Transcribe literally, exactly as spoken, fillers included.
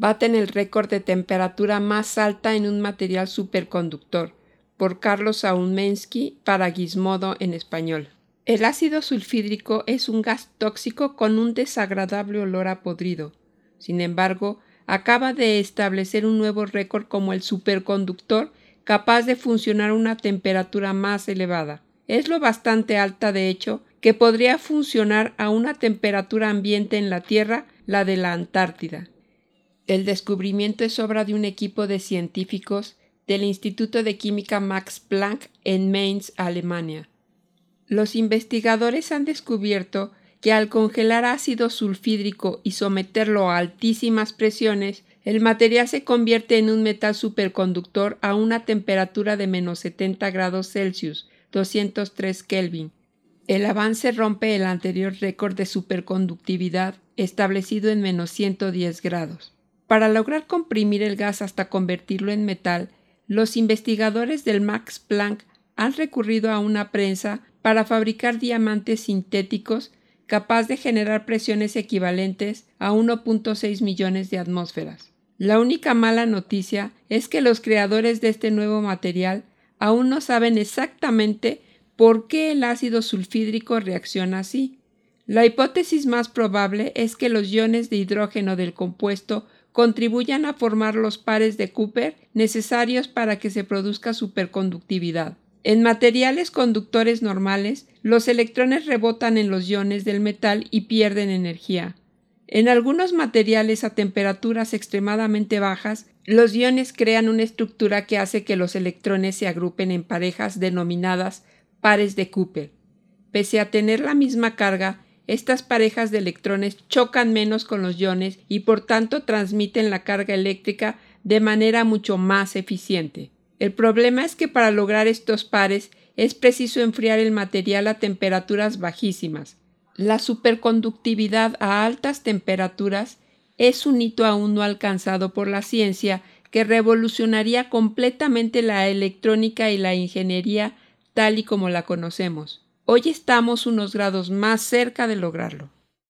baten el récord de temperatura más alta en un material superconductor, por Carlos Aumensky para Gizmodo en español. El ácido sulfídrico es un gas tóxico con un desagradable olor a podrido. Sin embargo, acaba de establecer un nuevo récord como el superconductor capaz de funcionar a una temperatura más elevada. Es lo bastante alta, de hecho, que podría funcionar a una temperatura ambiente en la Tierra, la de la Antártida. El descubrimiento es obra de un equipo de científicos del Instituto de Química Max Planck en Mainz, Alemania. Los investigadores han descubierto que al congelar ácido sulfídrico y someterlo a altísimas presiones, el material se convierte en un metal superconductor a una temperatura de menos setenta grados Celsius, doscientos tres Kelvin. El avance rompe el anterior récord de superconductividad establecido en menos ciento diez grados. Para lograr comprimir el gas hasta convertirlo en metal, los investigadores del Max Planck han recurrido a una prensa para fabricar diamantes sintéticos capaz de generar presiones equivalentes a uno punto seis millones de atmósferas. La única mala noticia es que los creadores de este nuevo material aún no saben exactamente por qué el ácido sulfídrico reacciona así. La hipótesis más probable es que los iones de hidrógeno del compuesto contribuyan a formar los pares de Cooper necesarios para que se produzca superconductividad. En materiales conductores normales, los electrones rebotan en los iones del metal y pierden energía. En algunos materiales a temperaturas extremadamente bajas, los iones crean una estructura que hace que los electrones se agrupen en parejas denominadas pares de Cooper. Pese a tener la misma carga, estas parejas de electrones chocan menos con los iones y por tanto transmiten la carga eléctrica de manera mucho más eficiente. El problema es que para lograr estos pares es preciso enfriar el material a temperaturas bajísimas. La superconductividad a altas temperaturas es un hito aún no alcanzado por la ciencia que revolucionaría completamente la electrónica y la ingeniería tal y como la conocemos. Hoy estamos unos grados más cerca de lograrlo.